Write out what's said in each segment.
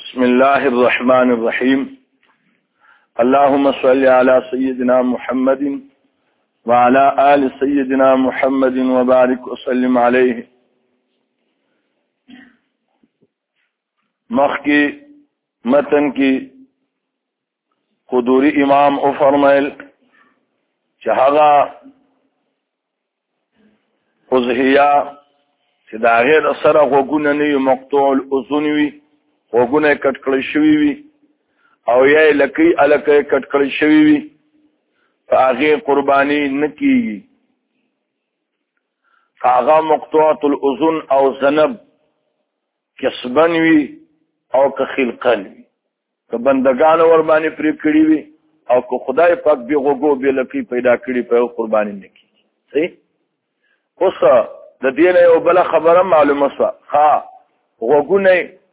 بسم الله الرحمن الرحيم. اللهم صل على سيدنا محمد وعلى آل سيدنا محمد وبارك وسلم عليه. مخی متن کی قدوری امام او فرمائل چهغا قضحیہ چې دا غیر سره غوګونه نه مقطوع الاذن وي، غوګونه کټ کړی شوی وي او یا لکی الکه کټ کړی شوی وي، هغه قربانی نه کیږي. هغه مقطوعه الاذن او ذنب کسبن وي او که خلقن وي، که بندگان ور باندې پرې کړی وي او که خدای پاک به غوګو به لکی پیدا کړی په قربانی نه کیږي. صحیح. اوس د دې نه یو بل خبره معلومه شوه. غوګونه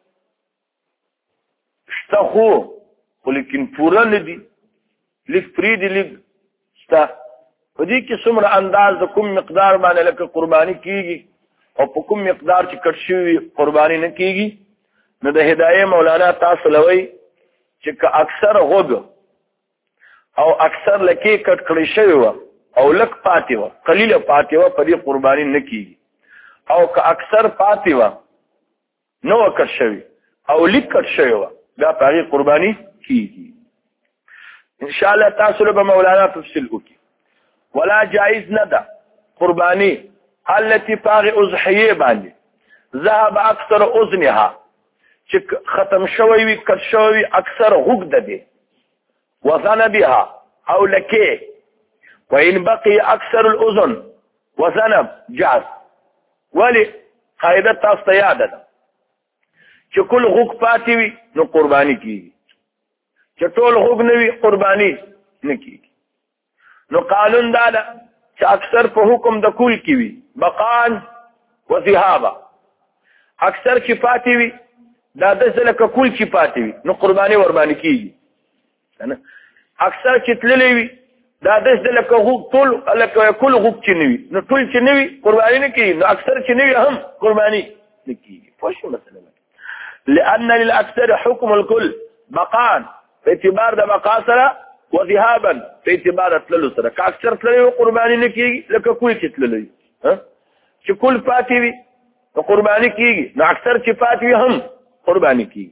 شته خو لیکن پوره نه دي، لیک پرې دي، لیک شته. په دې کې څومره انداز د کوم مقدار باندې لکه قرباني کېږي او په کوم مقدار چې کټ شوي قرباني نه کېږي. نو د هدایه مولانا تاسو لوی چې که اکثر غوږ او اکثر لکې کټ کړی شوی وه او لک پاتې وه، قلیله پاتې وه، په دې قرباني نه کېږي. او که اکثر پاتې وه نه وه کټ شوي او لیک کټ شوی وه، بیا په هغې قرباني کېږي. انشاءالله تاسو له به مولانا تفصیل وکړي. ولا جایز نه ده قرباني التي په هغې اضحیې باندې ذهب اکثر اذنها چې ختم شوی وي، کټ شوی وي، اکثر غوږ د دې وذنبها او لکې، وإن بقي أكثر الأذن وذنب جاز. ولی قاعده تاسو ته یاد ده چې کل غوږ پاتې وي نو قرباني کېږي، چې ټول غوږ نه وي قرباني نه کېږي. نو قانون دا ده چې اکثر په حکم د کل کې وي، بقان و ذهابا. اکثر چې پاتې وي دا داسې لکه کل چې پاتې وي نو قرباني ورباندې کېږي. اکثر چې تللی وي دا داسې لکه غوږ ټول لکه کل غوږ چې نه وي نو ټول چې نه وي قرباني نه کېږي، نو اکثر چې نه وي هم قرباني نه کېږي. پوه شو مثلا لأن للأكثر حكم الكل بقان په اعتبار د بقا سره وذهابا په اعتبار تللو سره. که اکثر تللی وي قرباني نه کېږي لکه کل چې تللی وي، چې کل پاتې وي نو قرباني کېږي، نو اکثر چې پاتې وي هم قرباني کېږي.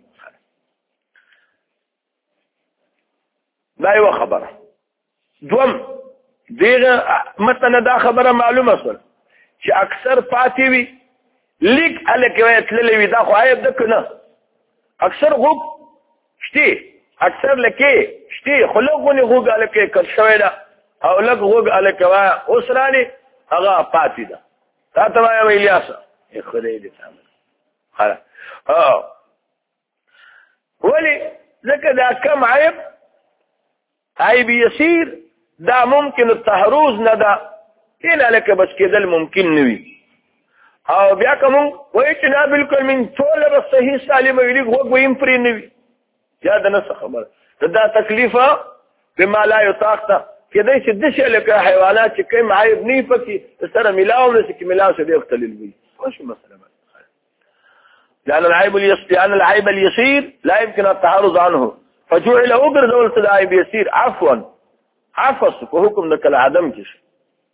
دا یوه خبره. دوم دیغه مثلا دا خبره معلومه شول چې اکثر پاتې وي لیک الکه تللی وي، دا خو عیب ده که نه؟ اکثر غوږ شته، اکثر لکې شته، خو لږ غونې غوږ الکه کټ شوی ده او لږ غوږ الکه وایه اوس رانې هغه پاتې ده. تا ته وایم الیاسه خدای دې سامه. ولې ځکه دا کم عیب عیب یسیر دا ممکن التحروز نه ده، هیله لکه بس کېدل ممکن نه وي. او بیا که مونږ وایو چې دا بلکل من ټوله به صحیح سالمه وي، لیک غوږ به یې هم پرې نه وي، یا د نه څه خبره دا تکلیفه بما لا یطاق ته کېدای شي داسې لکه حیوانات چې کوم عیب نه وي پکې سره میلاو نه شي، چې میلاو شي ډېر اختلل وي. پوه شو مثلا لأن العيب اليسير لا يمكن التحرز عنه فجعل وګرځول څه د عیب یسیر عفوا عفص په حکم د کل عدم کې شي.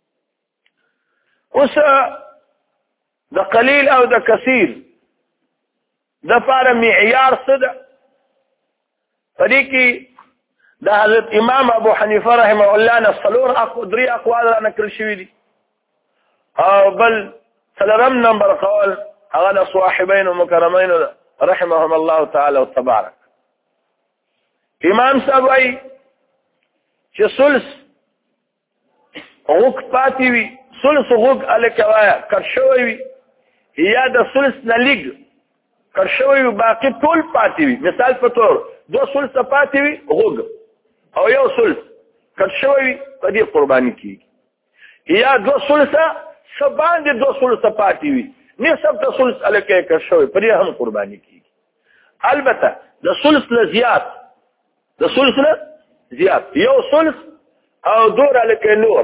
اوس د قلیل او د کثیر د پاره معیار څه ده؟ په دې کې د حضرت امام ابو حنیفه رحمه الله نه درې اقوال را نقل شوي دي، او بل څلورم نمبر قول هغه د صاحبینو مکرمینو رحمهم الله تعالی وتبارک. امام صاحب وایي چې ثلث غوږ پاتې وي، ثلث غوږ الکه وایه کټ شوی وي، یا د ثلث نه لږ کټ شوی وي باقي ټول پاتې وي. مثال په طور 2 ثلثه پاتې وي غوږ او 1 ثلث کټ شوی وي، په دې قرباني کېږي. یا 2 ثلثه څه باندې 2 ثلثه پاتې وي، نصف د ثلث الکه کټ شوی، په دې هم قرباني کېږي. البته د ثلث نه زیات، د ثلث نه زیات 1 ثلث او 2 الکه نور،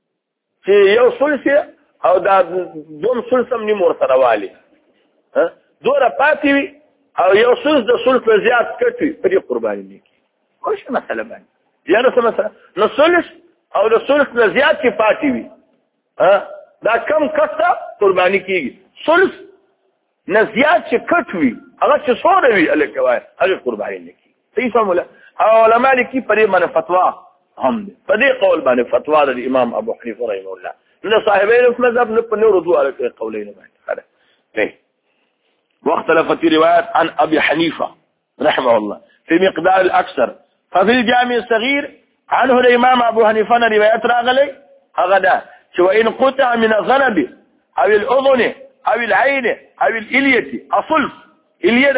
چې 1 ثلث او دا 2 ثلث هم نیم ورسره والي، دوره پاتې وي او یو ثلث د ثلث نه زیات کټ وي په دې قرباني نه کېږي. کوم مسله باندې یاره څه مسله نو ثلث او د ثلث نه زیات چې پاتې وي دا کم کټ ته قرباني کېږي. ثلث نه زیات چې کټ وي هغه چې څومره وي هلکه وایي هغې قرباني نه کېږي. صحیح فهموله. او علما لیکي په دې باندې فتوا هم دی په دې قول باندې فتوا د امام ابو حنیفه رحمه الله نه صاحبین مذهب نه په نورو دوه قولین باندې. واختلف في روايات عن أبي حنيفة رحمه الله في مقدار الأكثر. ففي الجامع الصغير عنه الإمام أبو حنيفة روايات راغلي هذا وإن قطع من الغنب أو الأذن أو العين أو الإلية أصلف إلية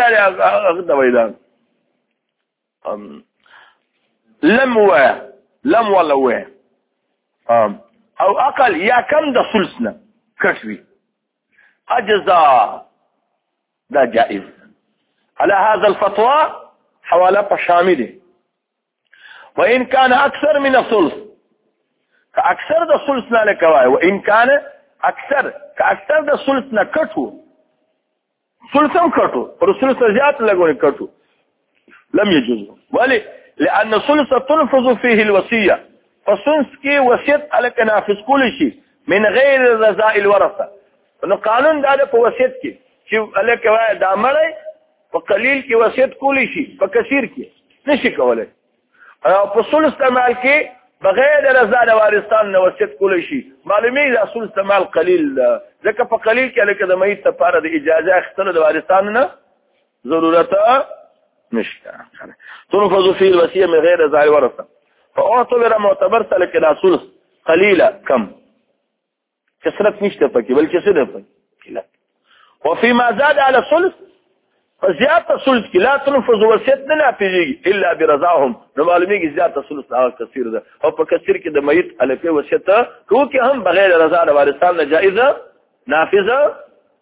لم ولا أو أقل يا كم ده ثلثنا كشفي أجزاء ده جائز. على هذا الفتوى حوالة شاملة. وإن كان أكثر من الثلث كأكثر ده ثلثنا لكواي وإن كان أكثر كأكثر ده ثلثنا كتو ثلثم كتو ورثلث زيادة لقوني كتو لم يجوز. ولي لأن ثلث تنفذ فيه الوصية فثلث كي وصية على نافذ كل شيء من غير رضاء الورثة. إنه قانون ده په وصیت کې چې الکه وای دا مړی په قلیل کې وصیت کولی شي په کثیر کې نشي کولای او په ثلث استعمال کې بغیر رضا د وارثان نه وصیت کولی شي. معلومي دا ثلث استعمال قلیل ځکه په قلیل کې الکه د میت لپاره د اجازه اخیستلو د وارثان نه ضرورت نشته. تنفذ فيه الوصيه من غير رضا الورثه فاعتبر معتبر سلك دا ثلث قليله كم كسرت نشته پکې بلکې څه ده پکې. وفيما زاد على الثلث فزيادة الثلث کې لا تنفذ وصیت نه نافذيږي الا برضاهم. نو معلومیږي زیاته ثلث هغه کثیر ده او په کثیر کې د میت الکه وصیت کوکه هم بغیر رضا د وارثان نه جائزه نافذه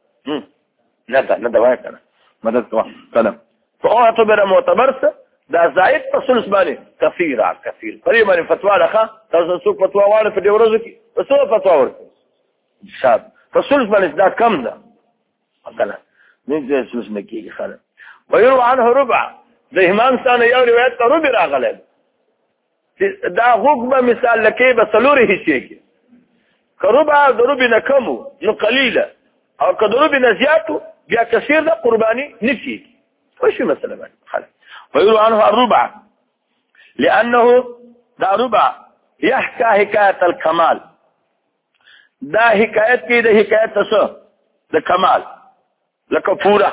نه ده وای کنه مدد کوه کلام. فاعتبر معتبر دا زائد په ثلث باندې کثیر پرې باندې فتوا راخه تاسو څو فتوا واره په دې ورځو کې څو فتوا ورته شاب په ثلث باندې دا کم ده مثلا نه ثلث نه کېږي خاله. ويروى عنه ربع د امام ثاني یو روایت ته ربع راغله دا غوګه مثال لکه به څلوري حصے کې کربع د ربع نه کم نو قليله او که د ربع نه زیاتو بیا کثیر ده قرباني نه کېږي. وش مثلا باندې خاله. ويروى عنه الربع لأنه دا ربع يحكى حكاية الكمال دا حکایت کې د حکایت څه د کمال لکه پورا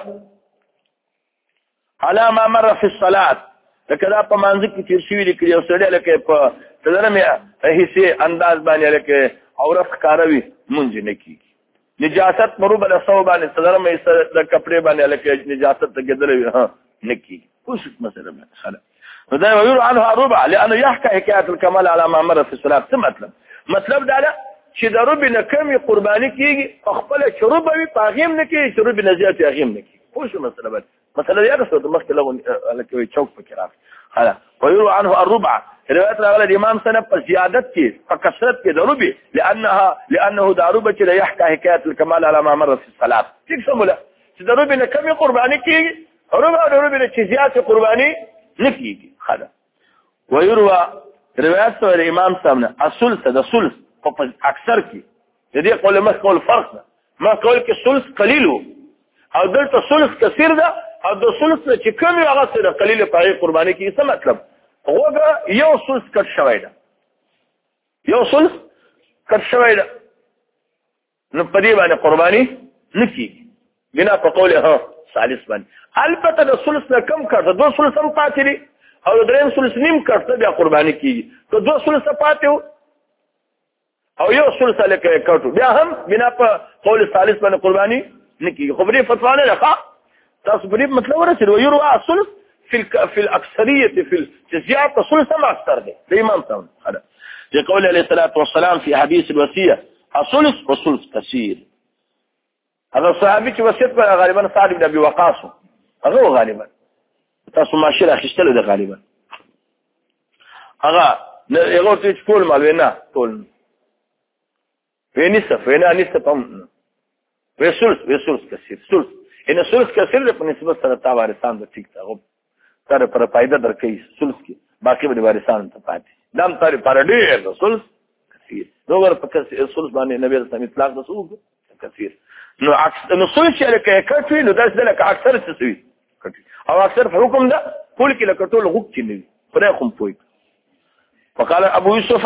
على ما مر في الصلاة لکه دا په منځ کې تیر شوی لیکي او سړی لکه په تدرمه هيڅ انداز باندې لکه عورت کاروي مونږ نه کیږي. نجاست مروب له صوبانه تدرمه د کپڑے باندې لکه نجاست تګدل نه کیږي. اوس مثلا خلاص فدا يقول عنه الربع لانه يحكى حكايه الكمال على ما مر في الصلاه. څه مطلب دا چې د ربع نه کمی قرباني کیږي خپل شروب وي پاغیم نه کیږي شروب نه زیات اغیم نه کیږي. خو شو مثلا یې رسول مخکې له لکه چوک فکر راځي خلاص. ويروى عنه الربع روایت راغله امام سنه په زیادت کې په کثرت کې د ربع لانه دا ربع چې يحكى حكايه الكمال على ما مر في الصلاه. څه سموله چې د ربع نه کمی قرباني کیږي ربع نه چې زیات قرباني نه کیږي خلاص. ويروى روایت سره امام سامنے الثلث د ثلث په اکثر کې د دې قول مخ قول فرق ده. ما قول کې ثلث قلیل او دلته ثلث کثیر ده او د ثلث چې کوم هغه سره قلیل په قرباني کې څه مطلب هوګه یو ثلث کټ شوی ده یو ثلث کټ شوی ده نو په دې باندې قرباني نه کیږي بنا په قول ثالث باندې. البته د ثلث نه کم کړه دو ثلث هم پاتې دي او دریم ثلث نیم کړه بیا قرباني کیږي. که دو ثلث پاتې او یو ثلث لکه کټو بیا هم بنا په قول ثالث باندې قرباني نه کیږي. خبري فتوا نه راخه تاسو په دې مطلب ورسېږي. ويروى الثلث في الاكثريه في زياده الثلث ما اكثر ده امام ثاني هذا يقول عليه الصلاه والسلام في حديث الوصيه الثلث والثلث كثير. هذا صحابي چې وصیت په غالبا سعد بن ابي وقاص هغه غالبا تاسو ماشي راخښتل ده غالبا هغه یو څه ټول مالوینا ټول وینسف وینا نسف هم وثلث كثير ثلث ان ثلث کثیر په نسبت سره تا وارثان د ټیک ته تر پر فائدہ درکې ثلث کې باقي به وارثان ته پاتې دام تر پر ډېر ثلث کثیر دوغر په ثلث باندې نبی رسول الله اطلاق د ثلث کثیر نو ثلث چې لکه کټوي نو داس لکه اکثر څه وي او اکثر په حکم ده ټول کې لکه ټول غوږ کې نه خدای خو پوي وقال ابو يوسف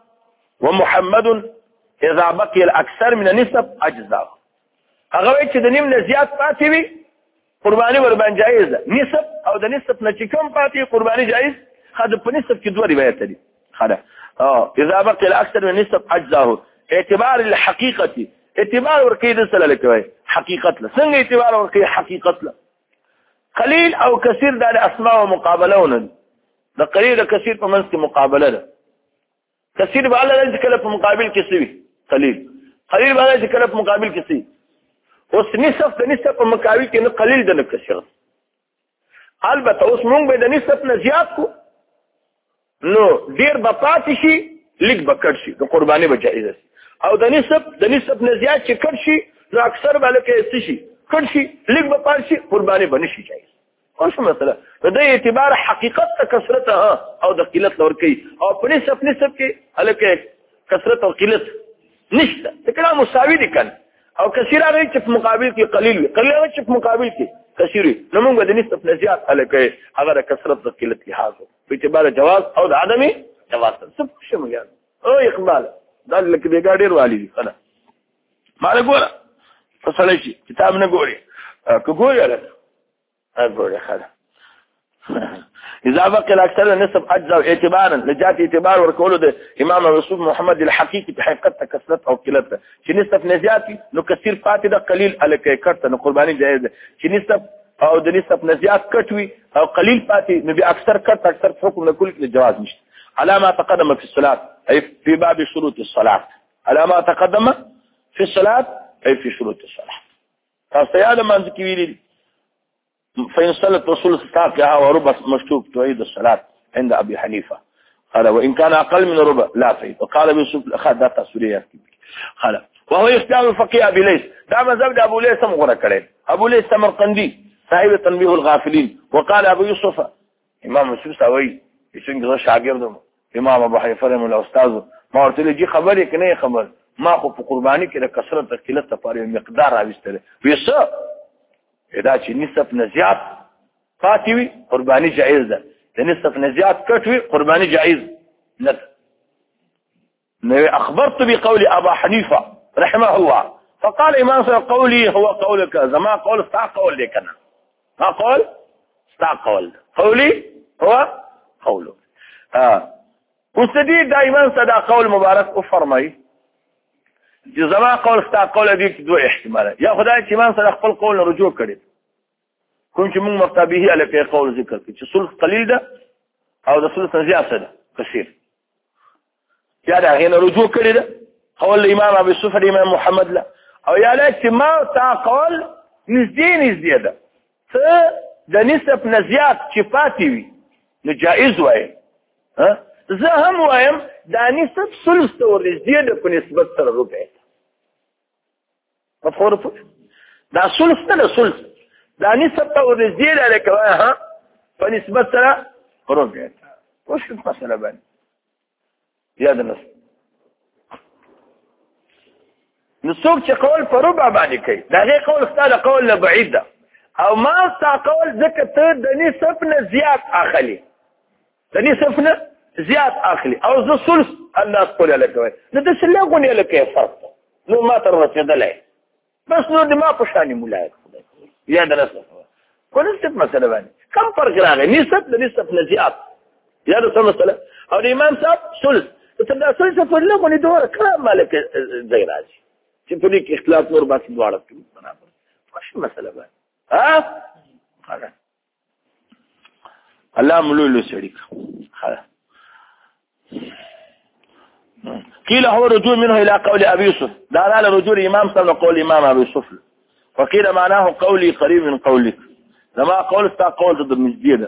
ومحمد اذا بقي الاكثر من النسب اجزاء هغه چې د نیم نه زیات پاتې وي قرباني ور باندې جایز ده نسب او د نسب نه چې کم پاتې قرباني جایز خد په نسب کې دوه روایت دي خدا اذا بقي الاكثر من النسب اجزاء اعتبار الحقيقه اعتبار ورکې د سره لکوي حقیقت له څنګه اعتبار ورکې حقیقت له قلیل او کثیر د اسماء او مقابلهونه د قلیل او کثیر په منځ کې مقابله ده کثیر به الله رضی کله په مقابل کې سوي قلیل به الله کله په مقابل کې سوي اوس نسب د نسب په مقابل کې نه قلیل ده نه کثیر البته اوس موږ به د نسب نه زیات کو نو ډیر به پاتې شي لیک به کټ شي د قرباني به جایز شي او د نسب نه زیات چې کټ شي نو اکثر به لکه څه شي کټ شي لیک به پاتې شي قرباني به نشي جایز اوس مثلا د اعتبار حقیقت ته کثرت او د قلت لور کوي او په نسب کې الکه کثرت او قلت نشته کله مساوي دي کنه او کثیر راځي چې په مقابل کې قلیل وي قلیل چې په مقابل کې کثیر وي نو موږ د نسب نه زیات الکه هغه د کثرت او قلت لحاظ په اعتبار جواز او د عدمي جواز څه شمه یاد او اقبال دا لکه د ګاډیر والی دي کنه مال ګوره فصله شي کتاب نه ګوري کوګوري اقول خلا اذا بقي الاكثر النسب اجزاء اعتبارا لجات اعتبار ورکول د امام رسول محمد الحقيقي په حقیقت کثرت او قلت چې نسب نزياتي نو كثير فاتي د قليل الکه کټ نو قرباني جایز ده چې نسب او د نسب نزيات کټوي او قليل فاتي نو به اکثر کټ اکثر حکم نه کول کې جواز نشته على ما تقدم في الصلاه اي في باب شروط الصلاه على ما تقدم في الصلاه اي في شروط الصلاه تاسو یاد مانځ کې ویلي فإن صلت رسول ساقها وربع مشتوك تعيد الصلاة عند أبي حنيفة قال وإن كان أقل من ربع لا فإن وقال أبي يوسف أخذ ذات سوريا قال وهو يختار الفقيه أبي ليس دعما زبد أبو ليس مغرى كرين أبو ليس سمرقندي صاحب تنبيه الغافلين وقال أبو يوسف إمام يوسف سوي يسنج غش عقير إمام أبو حنيفة من الأستاذ ما قلت له جي خبري كني خبر ما خو قرباني كده كسرت قلت تفاري مقدار هاوستره ويسا اذا چې نسب نزيات فاتوي قرباني جائز ده د نسب نزيات کټوي قرباني جائز نه نو اخبرت بقول ابا حنيفه رحمه الله فقال امام قولي هو قولك زما قول استا قول لكنا ما قول استا قولي هو قوله وسديد دائما صدا قول مبارك وفرمي زما قول استا قول دي دوه احتمالات یا خدای چې ایمان سره خپل قول رجوع کړي کوم چې موږ مفتابه علیه قول ذکر کړي چې صلح قلیل ده او د صلح زیات ده کثیر یا دا غیر رجوع کړي ده قول امام ابي يوسف امام محمد لا او یا لا چې ما تا قول نزدې ده څه د نسب نزيات چې پاتې وي نو جائز وای ها زه هم وایم دا نسب ثلث ته ورزيده ده په نسبت سره ربع مفهوم دا ثلث نه ثلث دا نسب ته ورزيده لکه ها په نسبت سره ربع وش المساله باندې زیاده نسب نسوق چې قول په ربع باندې کوي دا غي قول ستاله قول بعيد ده او ما تا قول ذکر ته د نسب نه زیات اخلي د نسب نه زیات اخلي او ذو ثلث الناس قول لك نو د سلغونی لکه فرق نو ما تر رسیدلای بس نو د ما په شان مولای یا د نسب ونسب مثلا باندې كم فرق راغی نسب د نسب نه زیات یا د څه مثلا او د امام صاحب ثلث ته دا ثلث په لغونی دوه کلام مالک زي راځي چې په دې کې اختلاف نور بس دواړه برابر وش مثلا باندې ها الله ملولو شريك قيل هو رجوع منه إلى قول أبي يوسف دار رجوع إمام صلى قول إمام أبي يوسف وقيل معناه قولي قريب من قولك لما قول استا قول ضد مزديدة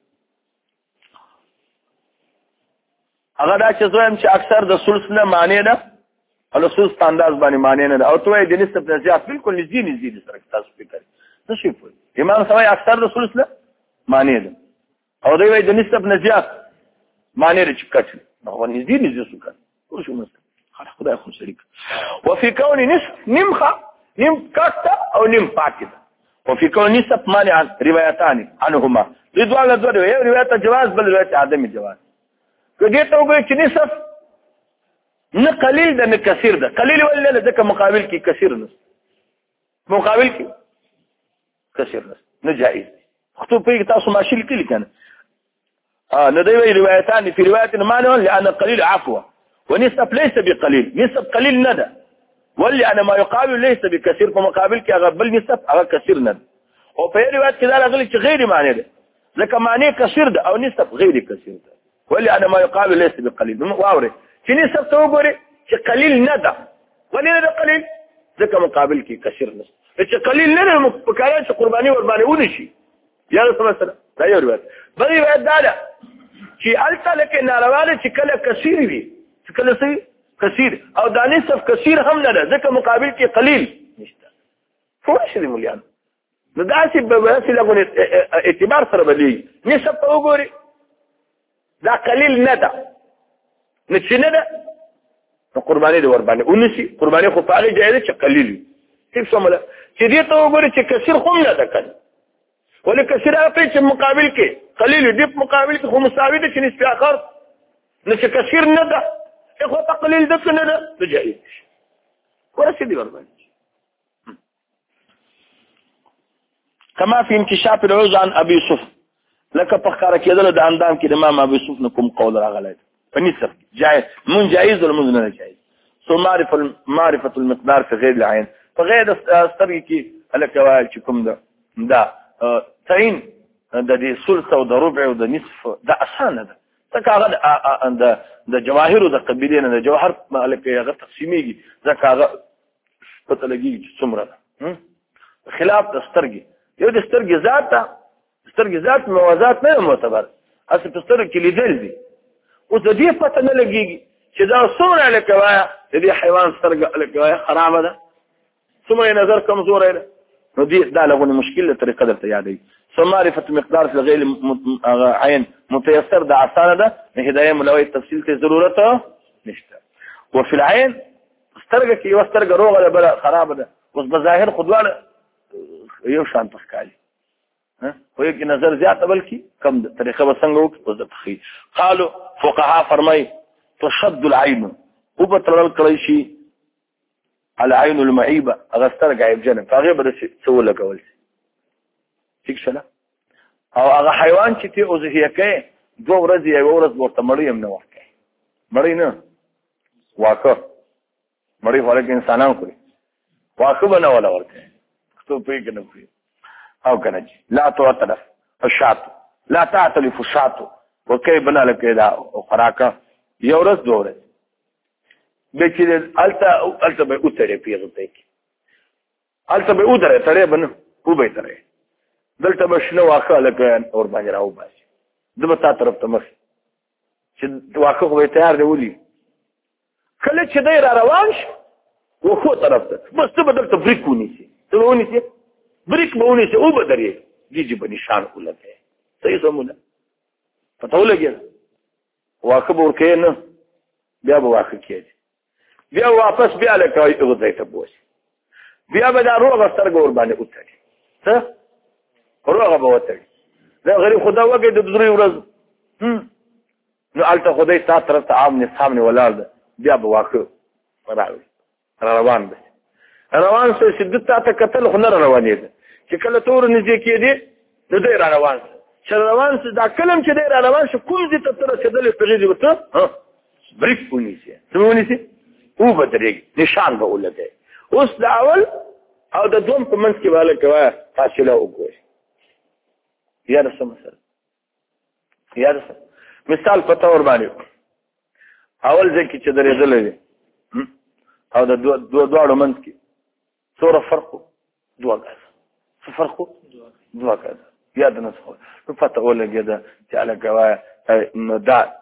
هغه دا چې زویم چې اکثر د ثلث نه معنی ده او ثلث انداز باندې معنی نه ده او توې د نسب نه زیات بالکل نږدې سره تاسو فکر نشي پوي امام سوي اکثر رسول الله معنی ده او دوی د نسب نزيات معنی لري چې کټ نو نږدې سو کړ ټول شو مست خدای خو شریک وفي كون نصف نمخه نم کټ او نم پاکه وفي كون نسب معنی عن روایتان عنهما رضوان دوه یو روایت جواز بل روایت عدم جواز کدی ته وګورئ چې نسب نه قلیل ده نه کثیر ده قلیل ولا ځکه مقابل کې کثیر نه مقابل کې کثیر نه جائز خطو په تاسو ماشي لیکل کنه لدي روايتان في روايه معنى لان القليل عفوا ونسب ليس بقليل نسب قليل ندى ولأن ما يقابل ليس بكثير فمقابل كغبل نسب او كثير ندى وفي روايات كذا غلي غير معنى ده لك معنى كثير ده او نسب غير كثير ده ولأن ما يقابل ليس بقليل واوري في نسب توغوري قليل ندى ولأن قليل ذكر مقابل كثير نسب چې قلیل نه پکاره چې قرباني وربانه ونشي یا رسول الله دا یو روایت بل روایت دا ده چې الته لکه نارواله چې کله کثیر وي چې کله سي کثیر او د نسب کثیر هم نه ده ځکه مقابل کې قلیل نشته فوش دي مليان نو دا چې به څه لګون اعتبار سره بلی نسب په وګوري دا قلیل نه ده نشي نه ده قرباني دي وربانه ونشي قرباني خو په هغه جایز چې قلیل كيف سملا چې دې ته وګورئ چې کثیر هم نه ده کړي ولې کثیر هغه چې مقابل کې قلیل دې په مقابل کې خو مساوي ده چې نسبي اخر نه چې کثیر نه ده خو په قلیل ده نه ده جائز ورسې دي ورباندې كما في انكشاف العوز عن ابي يوسف لك فخر كده د اندام کې امام ابي يوسف نكم قول راغلی فنسب جائز من جائز ولا من نه جائز سو معرفه المقدار في غير العين فغير استرګي کې الکوال چې کوم ده تعین د دې ثلث او د ربع او د نصف دا اسانه ده ځکه هغه د جواهر د قبیلې نه د جوهر الکه هغه تقسیمېږي ځکه هغه پته لګي څومره ده خلاف د استرګي یو د استرګي ذات موازات نه معتبر اصل په استرګي کې لیدل دي او د دې پته نه لګيږي چې دا څومره الکوایا د دې حیوان استرګي الکوایا خرابه ده ثم نظر کمزور ہے نو دي دا لغونه مشکل طریقه درته یادې ثم معرفه مقدار غیر عین متيسر ده اسانه ده هدايه ملوي تفصیل ته ضرورت نشته وفي العين استرګه کې واسترګه روغه بل خراب ده اوس بظاهر خدوانه یو شان تخکالي ها خو یې نظر زیاته بلکې کم طریقه وسنګ او د تخي قالوا فقهاء فرمای تشد العين او بترل کړی شي العين المعيبه اغسترګ عيب جنب هغه به څه ولګول شي شله او هغه حیوان چې ته اوزه کې دوه ورځې یو ورځ ورته مړی هم نه ورکه مړی نه واکه مړی ورکه انسانان کوي واکه بنا ولا ورکه ته په کې نه کوي او کنه لا توتر الشات لا تعتلف الشات وكي بنا لك دا خوراکه یو ورځ دوه ورځ بچې الته به اوتره پیغته کې الته به اوتره ترې بنه او به ترې دلته به شنو واخه لکه اور باندې راو باسي دغه تا طرف ته مخ چې واخه خو تیار دی ولي کله چې دی را روان شي و خو طرف ته بس ته بدلته بریک ونیسي ته ونیسي بریک به ونیسي او به درې دیږي په نشان ولګي صحیح سمونه پته ولګي واخه ورکه نه بیا به واخه کېږي بیا واپس بیا لکه یو ځای ته بوسي بیا به دا روغه سترګ ور باندې اوتړي څه روغه به وتړي دا غریب خدا وګړي د درې ورځ نو الته خدای ستاسو طرف ته عام نصابني ولال ده بیا به واخه روان ده روان څه شدت ته کتل خو نه روانې ده چې کله تور نږدې کېدی نو دی روان چې روان څه دا کلم چې دی روان شو کوم دې ته تر څه په غېږ وته بریک ونیسي څه ونیسي او بدرېږي نشان به ولګي اوس د اول او د دوم په منځ کې والا کوي فاصله وګورئ یا رسم سره یا رسم مثال پته ور باندې اول ځکه چې درېدل دي او د دوه منځ کې څوره فرق دوه غاز څه فرق دوه غاز یا د نسخه په پته ولګي دا چې علا کوي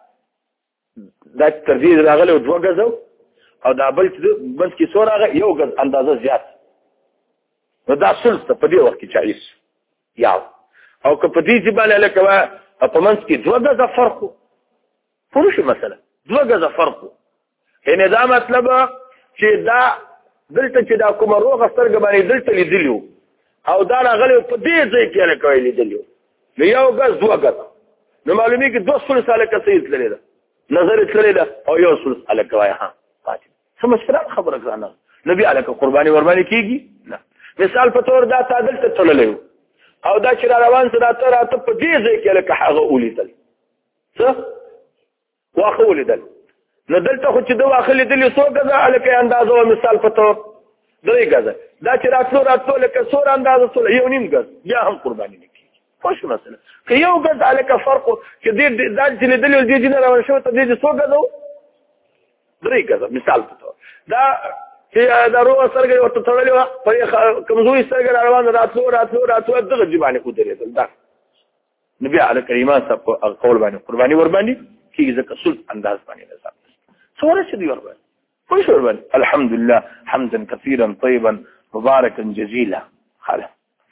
دا ترتیب راغلی دوه غاز او دا بل چې بس کې څوره یو غاز اندازه زیات نو دا ثلث په دې وخت کې جایز یو او که په دې باندې لکه په منځ کې 2 غزه فرق پوه شو مثلا 2 غزه فرق یعنی دا مطلب چې دا دلته چې دا کومه روغه سترګه باندې دلته لیدلیو او دا راغلی په دې ځای کې لکه لیدلیو نو یو غز 2 غزه نو معلومي کې 2 ثلث لکه صحیح تللی ده نظر تللی ده او یو ثلث لکه وای ها پاتې سمجه خبره ځانه نبی الک قرباني ورباني کیږي نه مثال په تور دا تعادل ته تللی او دا چې روان سره راته په دې ځای کې لکه هغه ولیدل څه واخه ولیدل نو دلته خو چې د واخه لیدل یو څو غزه الکه اندازو مثال په تور 3 غزه دا چې راتلو لکه څور اندازه څو یو نیم غز بیا هم قرباني نه کیږي خوش مثلا که یو غز الکه فرق چې دې دا چې لیدل دې نه روان شو ته دې څو غزه 3 غزه مثال په تور دا چې دا روغه سرګي ورته تړلې و په کمزوري سرګي روان راتلو دغه جبانه کو درېدل دا نبی علی کریمه صاحب قول باندې قرباني ورباندې کیږي ځکه سلط انداز باندې نظام څوره چې دی ورباندې خوش ورباندې الحمدلله حمدا كثيرا طيبا مباركا جزيلا خلاص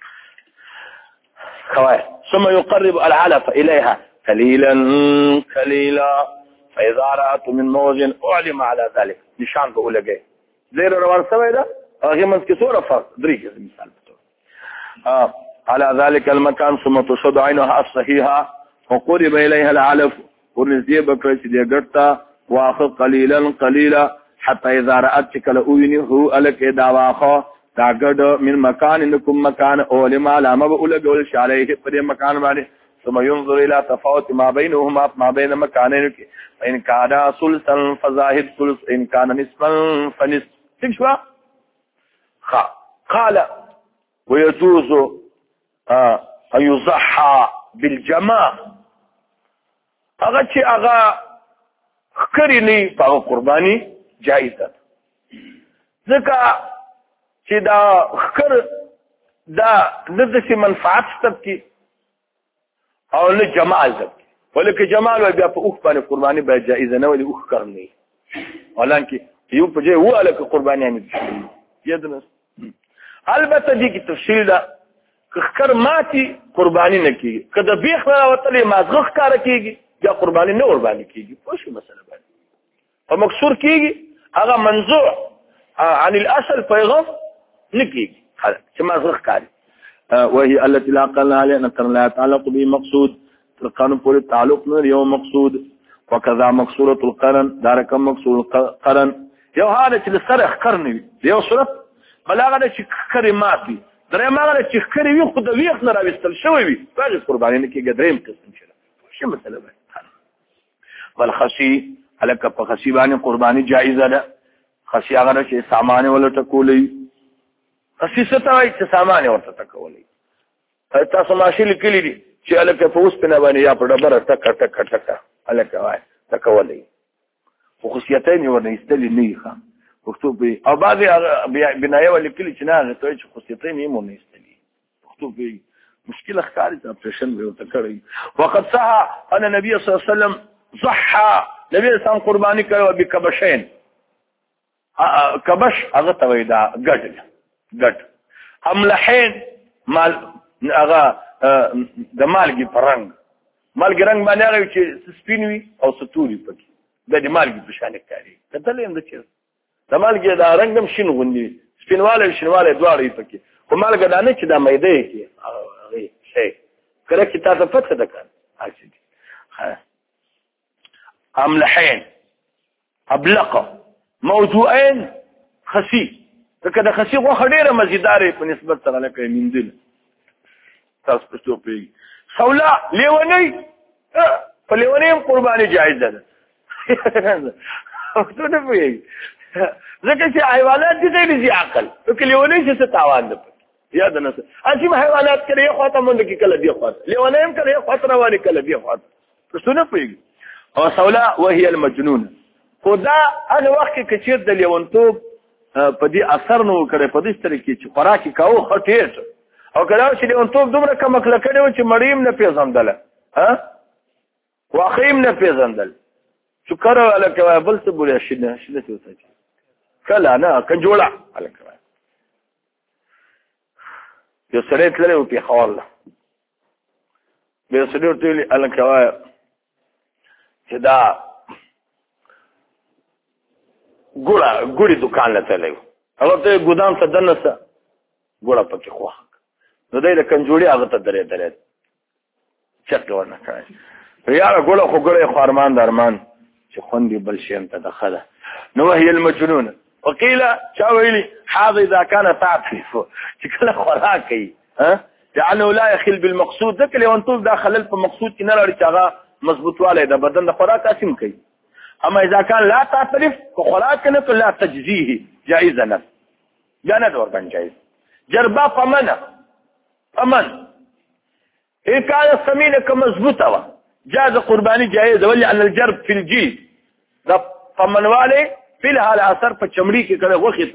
خواه ثم يقرب العلف اليها قليلا فاذا رأت من موج اعلم على ذلك نشان بقول لك زیر روان سوی ده هغه منځ کې څوره فرق 3 غزه مثال په على ذلك المكان ثم تشد عينها الصحيحه وقرب اليها العلف ورنزي بکر چې دې ګټه واخ قليلا حتى اذا رأت كلؤني هو الك داواخه دا ګډ من مکان انکم مکان اولما علامه بقول قول عليه پر مکان باندې ثم ينظر الى تفاوت ما بينهما ما بين مكانين فان كان ثلثا فظاهر ثلث ان كان نصفا فنصف تشوا قال ويجوز ان يضحى بالجماع هغه چې هغه خکري نه په قرباني جائز ده ځکه چې دا خکر دا د څه منفعت ستبکی او نه جمال ستبکی ولکه جمال بیا په اوخ باندې قرباني به جائز نه ولي اوخ کرنی ولکه یو په ځای واله قرباني هم یدنه البته دې کې تفصیل ده خکر ماتي قرباني نه کیږي کله بیخ راوتلې مازغه کار کیږي یا قرباني نه قرباني کیږي خو شي مسله باندې او مکسور کیږي هغه منزوع عن الاصل پیغام نکیږي چې مازغه کاری وهي التي لا قلنا عليها ان لا يتعلق به مقصود القانون پورې تعلق نه یو مقصود وكذا مقصوره القرن دارک مقصود القرن یو حاله چې سره خکر نه وي یو صورت بلاغه چې خکر ماتي درې ماغه چې خکر وي خو د ویخ نه راوستل شوی وي باندې قرباني نه کیږي دریم قسم شله شي مسله ده والخشي الک په خشي باندې قرباني جائزه ده خشي هغه چې سامان ولټ کولې خشي څه ته وایي چې سامان ورته تکولې تاسو ماشي لیکلې دي چې الک په اوس په باندې یا په ډبره ټک الک وایي تکولې خو خصيتين ورنه استلې نه ښه مكتوب به او بعض بنايه ولیکلي چې نه ته چې خصيتين یې مونږ استلې مكتوب به مشكله ښکاري ته اپریشن به وتکړي وقد صح ان النبي صلى الله عليه وسلم ضحى نبی اسلام قرباني کړو بکبشین کبش هغه ته وای دا ګډ املحین مال هغه د مالګي پرنګ مالګي رنگ باندې هغه چې سپینوي او ستوري پکې د مالګي په شان کاری کتل هم د چیر د مالګي دا رنگ هم شین غوندي سپینواله دواړه پکې خو مالګي دا نه چې دا مېده کې هغه شي کله چې تاسو پته ده کار اچي املحين ابلقه موضوعين خسي فکه د خسي غوخه ډیره مزیدار په نسبت سره لکه میندل تاسو په توپی خولا لیونی په لیونی قرباني جایز ده ته نه وي ځکه چې حیوانات دي دې عقل په لیونی څه تاوان ده یاد نه اسی حیوانات کړي خواته مونږ کې کله دی خواته لیونی هم کړي خواته رواني کله دی خواته څه نه پوي او سولا وهي المجنون خدا هغه وخت کې چې د لیونتوب په دې اثر نو کړي په دې ستر کې چې خوراکي کاو خټېټ او کله چې لیونتوب دومره کم کله کړي و چې مړیم نه پیژندل ها واخیم نه پیژندل شکر الکه بل څه بوله شنه څه کله نه کنجوړه الکه یو سړی تللی و پېښور له بیا سړي ورته ویلي هلکه وایه چې دا ګوړې دکان له تللی و هغه ته ګودام ته دننه څه ګوړه پکې خوښه نو دی د کنجوړي هغه ته درېدلی چک ورنه کړی یاره ګوړه خو ګوړه خو ارمان د ارمان چې خوندې بل شیم ته د ښه ده نو وهي المجنونه وقیل چا ویلي هذا اذا كان تعطف چې کله خوراک کوي لانه لا يخل بالمقصود ځکه لیونتوب دا خلل په مقصود کې نه لري چې هغه مضبوطوالی د بدن د خوراک قسم کوي اما اذا كان لا تعترف که خوراک نه تو لا تجزيه جائزه نه یا نه ورباندې جائز جربه فمنه فمن إن كان السمينة كمضبوطة جاز قرباني جائزة ولأن الجرب في الجيد ده فمن والي في لها الأثر فالشمريكي كده وخيطة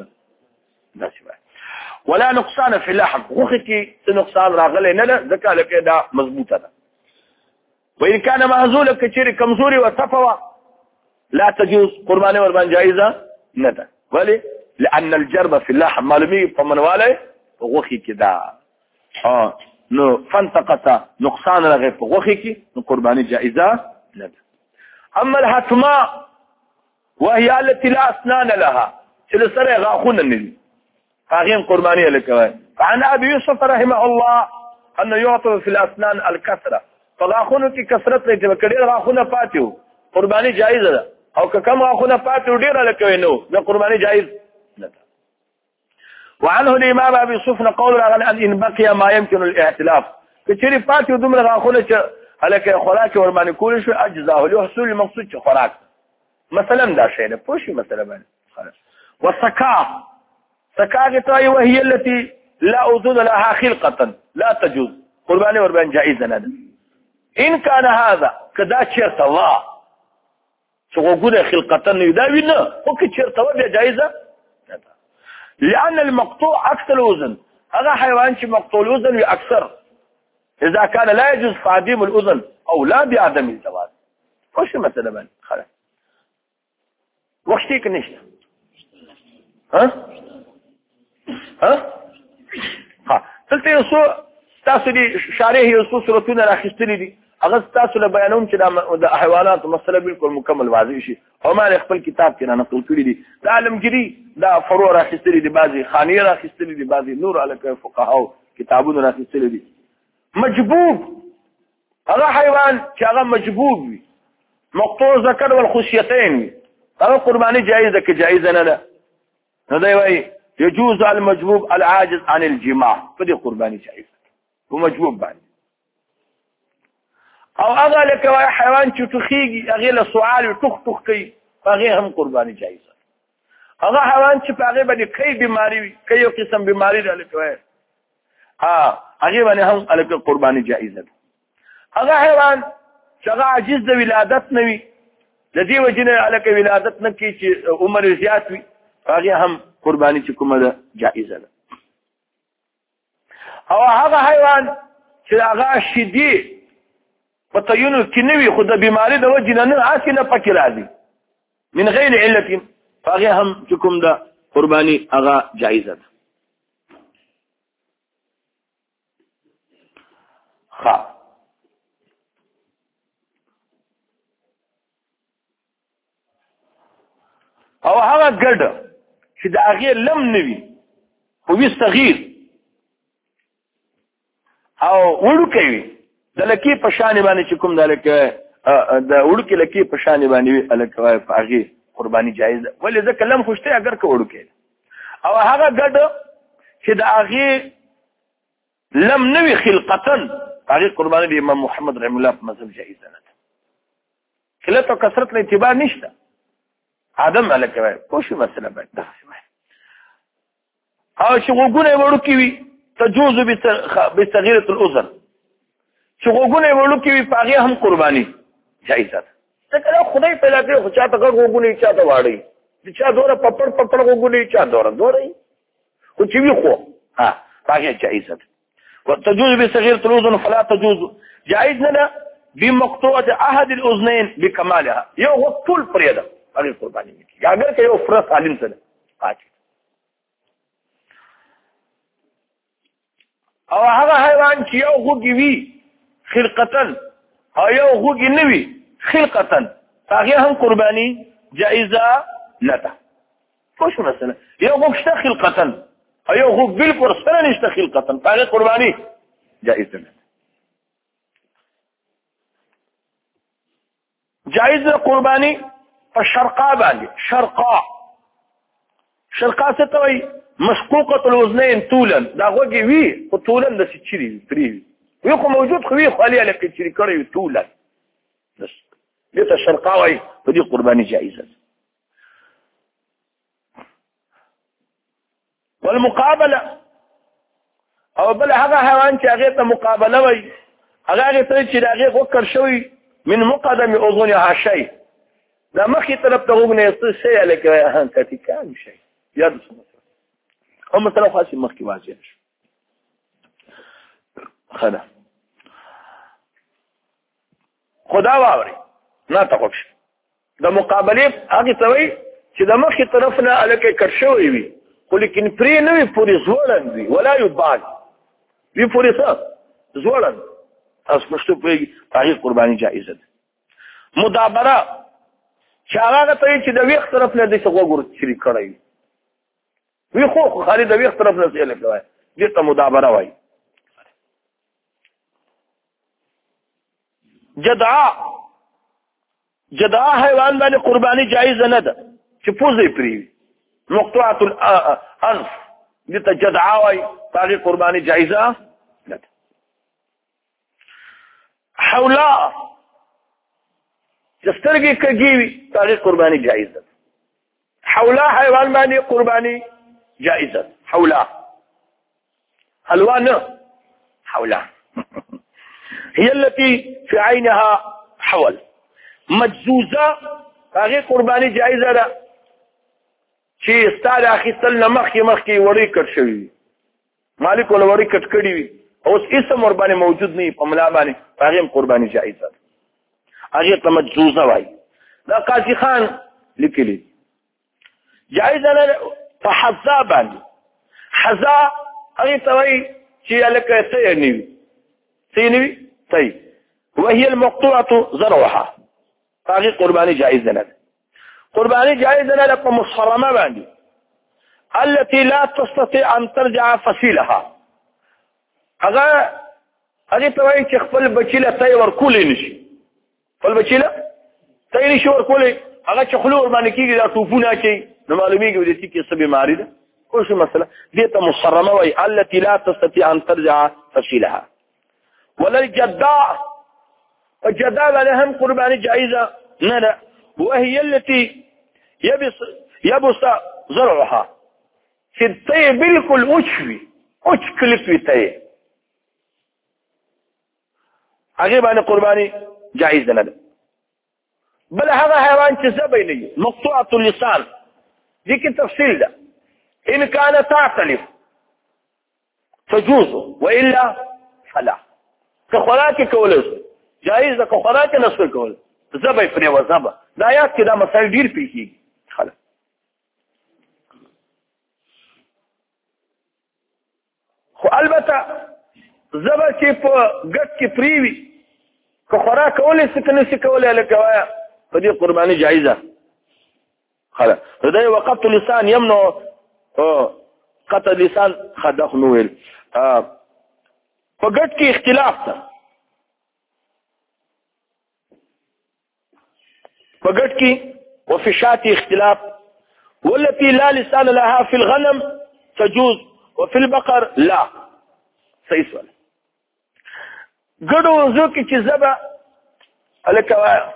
ولا نقصان في اللحم وخيكي نقصان راغلي نلا ذكا لك ده مضبوطة ده وإن كان مهزولة كتير كمزوري وصفوة لا تجوز قرباني وربان جائزة ندى ولي لأن الجرب في اللحم معلومي فمن والي وخيكي ده نو فانتقص نقصان لغه په غوخي کې نو قرباني جائزه نه ده اما الحتماء وهي التي لا اسنان لها چې سره غاخونه نه دي هغه قرباني لکوي فعن ابي يوسف رحمه الله انه يعطى في الاسنان الكثره فغاخونه کې کثرت لري چې کډیر غاخونه پاتیو قرباني جائزه ده او که کم غاخونه پاتیو ډیر لکوي نو د قرباني جائز نه ده وعنه الامام ابي سفن قول ان بقي ما يمكن الاختلاف کچری پاتې دومره غاخونه چې هلکه خوراک ورمانه کول شو اجزاء له حصول المقصود چې خوراک مثلا دا شی نه پوښي مثلا باندې والسكاء سكاء وهي التي لا اذن لها خلقه لا تجوز قرباني وربان جائزه نه ده ان كان هذا كدا چرته وا چې وګوره خلقه نه دا وینه او که چرته وا بیا جائزه لأن المقطوع أكثر وزن هذا حيوان مقطوع الوزن أكثر إذا كان لا يجوز تعديم الأذن أو لا بعدم الزواج وش مثلا بان خلاص وقتيك نشته ها قلت يسوع تاسدي شاريه يسوع سورتنا راخستلي دي اغه تاسو له بیانوم چې د حیوانات مسله بالکل مکمل واضح شي او ما خپل کتاب کې نه نقل کړی دي د عالمگیری دا فروع راخستلي دي بعضي خانيه راخستلي دي بعضي نور علی فقهاو کتابونه راخستلي دي مجبوب هغه حیوان چې هغه مجبوب وي مقطوع ذکر والخصيتين هغه قرباني جائزه کې جائزه نه ده نو دی وايي يجوز المجبوب العاجز عن الجماع فدي قرباني جائزه هو مجبوب باندې او هغه لکه حیوان چې ټوخیږي هغه له سوال ټوخ کوي هغه هم قرباني جایزه هغه حیوان چې هغه باندې کوي بیماری وي کوي یو قسم بیماری ده لکه هغه باندې هم الکه قرباني جایزه ده هغه حیوان چې هغه عاجز د ولادت نه وي د دې وجنه الکه ولادت نه کوي چې عمر زیات وي هغه هم قرباني چې کومه ده جایزه ده او هغه حیوان چې هغه شدید پتاینو کې نوی خود د بیماری د وجه نه اصلي نه پکې راځي من غیر علت فهغه هم چې کوم ده قرباني هغه جایزه ده او هغه ګډ چې د هغه لم نوي خو وي صغیر او وړو کوي د لکی په شان باندې چې کوم د وړو کې لکی په شان باندې الکه هغه قرباني جایز ده ولې ځکه لم خوشته اگر که وړو کې او هغه ګډ چې د هغه لم نوي خلقتن هغه قرباني د امام محمد رحم الله په مذهب جایز نه ده کله تو کثرت له اعتبار نشته ادم الکه کوشش مسله باندې او چې وګونه وړو کې وي تجوز بصغيره الاذن چې وګونه وړو کې وي پاغه هم قرباني جایزه ده څنګه خدای پیدا کړو خو چاته وګونه چاته واړی چې چا دوره پپړ وګونه چا دوره خو چې وي خو پاغه جایزه ده وتجوز بصغيره الاذن فلا تجوز جائز نه بمقطوعه احد الاذنين بكمالها یو طول پرېده هغه قرباني کیږي اگر که یو فرص عالم سره پاتې او هغه حیوان چې یو غوږ وي خلقتن او یو غوږ نه وي خلقتن هغه هم قرباني جائزه نه ده. خو شو مثلا یو غوږ شته خلقتن او یو غوږ بالکل سره نشته خلقتن هغه قرباني جائزه نه. جائزه قرباني په شرقا باندې شرقا څه ته وایي؟ مشقوقه الاذنين طولا دا غوږ وي خو طولا د سچري پری وي خو موجود خو وي خو علي لکه چری کړی طولا بس دته شرقا وایي په دې قرباني جائزه. والمقابله او بل هغه حیوان چې هغه ته مقابله وایي هغه ته چې هغه وکړ شوی من مقدم اذنها شيء دا مخي طرف ته وګنه څه لکه هان کتی کان شي یاد هم مثلا خاص مخي واجه خدا خدا واوري نه تقوش د مقابله هغه ته وایي چې د مخي طرف نه الکه کرشوي وي خو لیکن پرې نه وي پوری زوړن وي ولا يبال وي پوری څه زوړن تاسو مشته په هغه قرباني جائزه ده. مدابره چې هغه ته چې د ویخ طرف نه د څه وګور شریک کړی وي خو خالي د ویخ طرف نه څه لګوي دې ته مدابره وایي. جدعا حیوان باندې قرباني جائزه نه ده چې پوزې پری مقطوعه الانف دې ته جدعا وایي هغه قرباني جائزه نه ده. حولا جسترګي کګي هغه قرباني جائزه. حولا حیوان باندې قرباني جائزه. حلوا نه حولا هي التي في عينها حول مجزوزه هغه قرباني جائزه ده چې ستاره اخیستل مخکې وړي کټ شوی مالک ول وړي کټ کړی وي اوس اسم ور باندې موجود نه په ملا باندې هغه قرباني جائزه هغه ته مجزوزه وای. دا قاضي خان لیکلی جائزه نه په حذا باندې حذا هغه ته وای چې الکه څه نیوي طيب وهي المقطوعه زرعها هغه قرباني جائزه نه قرباني جائزه نه په محرمه باندې التي لا تستطيع ان ترجع فصيلها هغه ته وایي چې خپل بچی له تای ورکول نشي خپل بچی له تای نشي ورکول هغه چې خلور باندې کیږي دا طوفونه کوي نو معلومیږي د دې کې څه بیماری ده خو څه مسله دې ته محرمه وایي التي لا تستطيع ان ترجع فصيلها. ولا الجداء الجداء لهم قرباني جائزه نه وهي التي يبس زرعها في التي بالكل اوچکلت تي هغه باندې قرباني جائزه نه بل هغه حیوان چې زبېني مقطوعه اللسان دي کې تفصيل ده ان كان تعتلف تجوز والا فلا كخلاك کولس جائز ده كخلاك نسل کول زبې پرې وزبه دا یاد کې دا مسائل ډیر پیږي خلاص. خو البته زبې چې په ګټ کې پریوي كخلاك کولې څه کنه څه کولې لکوایا په دې قرباني جائزه خلاص. دا وقت لسان يمنع قطع لسان خدخ نويل په ګټ کې اختلاف ده فقد كي وفي شاتي اختلاف والتي لا لسان لها في الغنم تجوز وفي البقر لا سيسول قدو زوكي كذبا الكوايا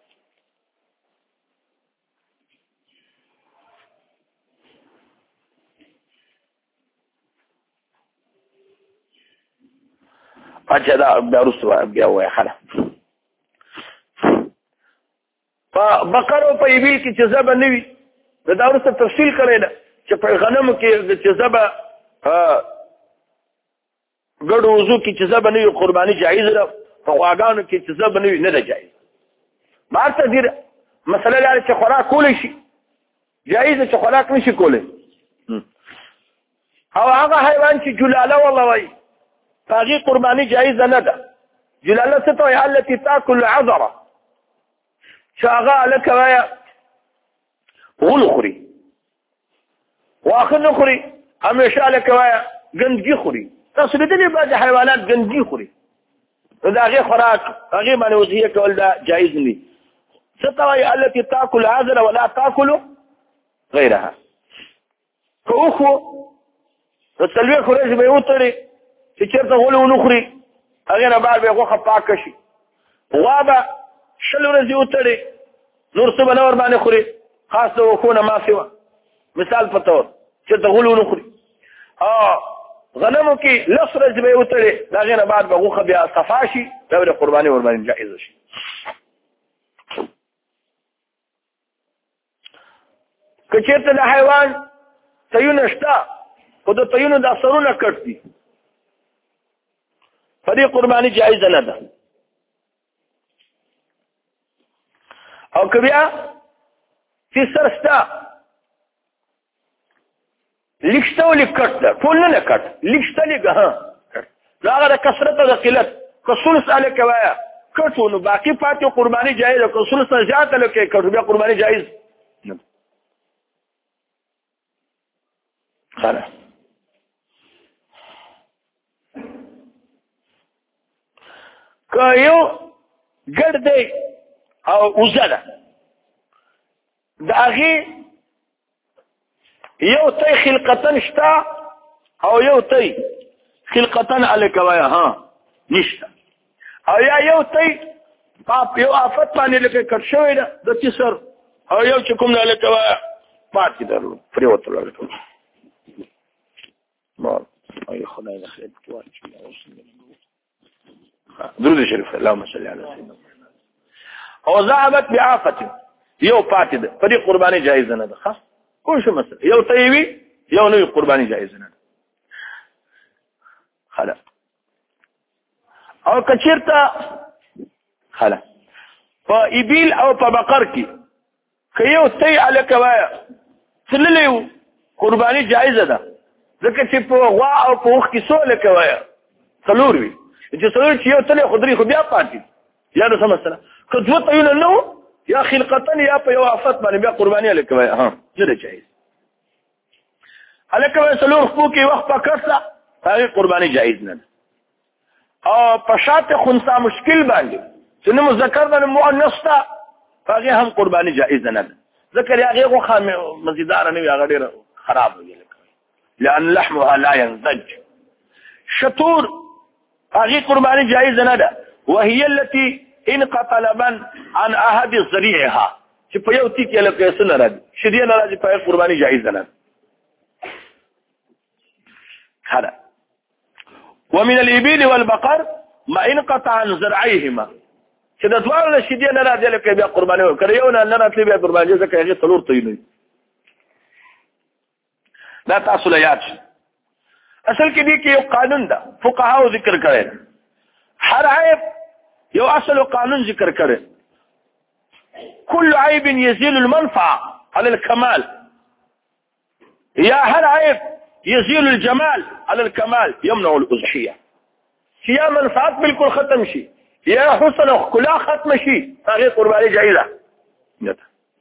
اجلا ابدارسوا ابيا خلا بقره په ایبل کې چې زبا نوي دا ورته تفصیل کړی ده چې په غنمو کې چې زبا ګډو وضو کې چې زبا نوي قرباني جایز ده په غواګانو کې چې زبا نوي نه ده جایز. مارته دې مسله لري چې خوراک کول شي جایز چې خوراک نشي کولای او هغه حیوان چې جلاله والله وای هغه قرباني جایز نه ده. جلاله څه ته وایي؟ التي تاكل عذره، چې هغه لکه وایي غول خوري، واخه نه خوري، همیشه لکه وایي ګندګي خوري. تاسو لیدلي بعضې حیوانات ګندګي خوري، نو د هغې خوراک هغې باندې وضعیه کول دا جایز نه دي. څه ته وایي؟ التي تاكل عذره ولا تاكل غیرها. که وخو نو څلوېښت ورځې به یې وتړي چې چېرته غولې ونه خوري، هغې نه بعد به یې غوښه پاکه شي. غوا به 20 ورځې وتړي، نور څه به نه ورباندې خوري خاص د وښو نه ما سوه، مثال په طور چېرته غولې ونه خوري. غنمو کې 10 ورځې به یې وتړي، د هغې نه بعد به غوښه بیا صفا شي، بیا به د قرباني ورباندې جایزه شي. که چېرته د حیوان تیونه شته خو د تیونو دا سرونه کټ دي، په دې قرباني جایزه نه ده. او که بیا چې سر شته لیک شته او لیک کټ ده، ټول نه کټ، لیک شته لیک نو هغه د کثرت او د قلت که ثلث هلکه وایه کټ و نو باقي پاتې قرباني جایزه، که ثلث نه زیات هلکه کټ بیا قرباني جایز نه ده. خلاص که یو ګډ دی او اوزه ده، د هغې یو تی خلقتن شته او یو تی خلقتن هلکه وایه نشته، او یا یو تی یو آفت باندې لکه کټ شوی ده د تیسر، او یو چې کوم ده هلکه وایه پاتې درلو پرېوتلو هلکه ای خدای د خیر په درود شریف اللهم صل علی سیدنا او ذهبت بعافه یو پاتې ده، په دې قرباني جایز نه ده. ښه کوم شو مثلا یو تی وي یو نوی قرباني جایز نه ده. خلاص او که چېرته خلاص په ایبیل او په بقر کې که یو تی هلکه وایه تللی و قرباني جایزه ده، ځکه چې په غوا او په اوښ کې څو هلکه وایه 4 وي، چې 4 چې یو تلی خو 3 خو بیا پاتې یا نو څه مسله. که 2 تیونه نه و یا خلقتن یا په یو آفت باندې بیا قرباني هلکه وایه نه ده جایز. هلکه وایه 4 خپو کې وخت پکړ شه هغې قرباني جایز نه ده. او په شات خنثی مشکل باندې چې نه مذکر ده نه مؤنث ده هغې هم قرباني جایزه نه ده، ځکه د هغې غوښه مزیداره نه وي، هغه ډېره خراب وي لأن لحمها لا ينضج. شطور هغه قرباني جائز نه ده، وهي التي انقطع لبن عن احد ذريعها، چې په یو تیکه لکه څه نه راځي شدیه نه راځي، په قرباني جائز نه ده. هذا ومن الابل والبقر ما انقطع عن ذرعيهما، چې د دوه شدیه نه راځي لکه بیا قرباني وکړي، یو نه راځي بیا قرباني ځکه هغه تلور تینوي. دا تاسو له یاد شي. اصل کې دې کې یو قانون ده فقهاو ذکر کړی، هر عیب یو اصل قانون ذکر کړی، كل عيب يزيل المنفعه على الكمال، یا هر عیب يزيل الجمال على الكمال يمنع الاضحيه. یا منفعت بالکل ختم شي یا حسن او کلا ختم شي هغه قرباني جایزه نه.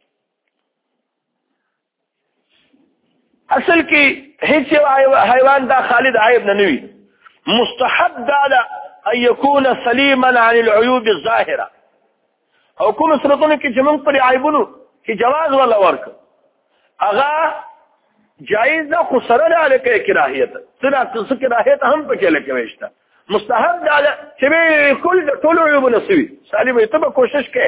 اصل کې هیڅ حیوان دا خالد عیب نه نوي، مستحب دا ان يكون سليما عن العيوب الظاهره، او کوم صورتونه کې چې موږ پر عیبونو کې جواز ولا ورک هغه جایز ده، خو سره نه لکه کراهیت سره څه کراهیت هم پکې لکه وشته. مستحب دا چې کل ټول عیوبونه سوي سالم ته کوشش کوي.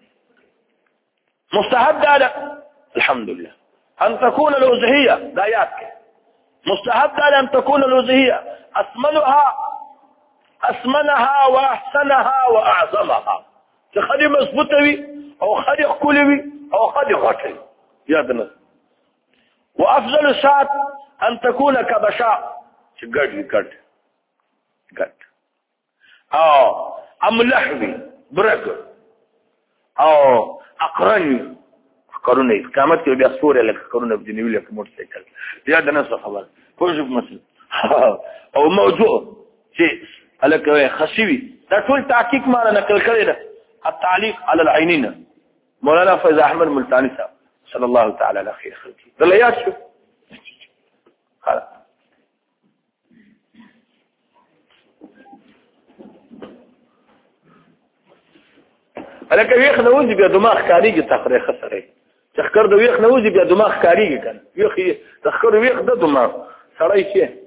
مستحب دا الحمدلله ان تكون الأضحية داياتك، مستحب ان تكون الأضحية أثمنها وأحسنها وأعظمها، خدي مضبوطه وي او خدي خولي وي او خدي غټي یادنه. وافضل الشات ان تكون كبشاء، ګډ او املحوي برګ او اقرني قرونه قامت کې بیا سوري لکه قرونه په نیولې کې موټر سایکل یاد نه څه خبر کوم مثلا او موضوع چې الکه خشوي دا ټول تحقیق ما نقل کړی ده التعلیق على العینین مولانا فیض احمد ملتانی صاحب صلی الله تعالی علی خیر خلقی دلیات شو خلاص الکه ویخ نوځي بیا دماغ کاریږي تخریخ سره تخکر د ویخ نوځي بیا دماغ کاریږي کنه ویخ تخکر ویخ د دماغ سړی شي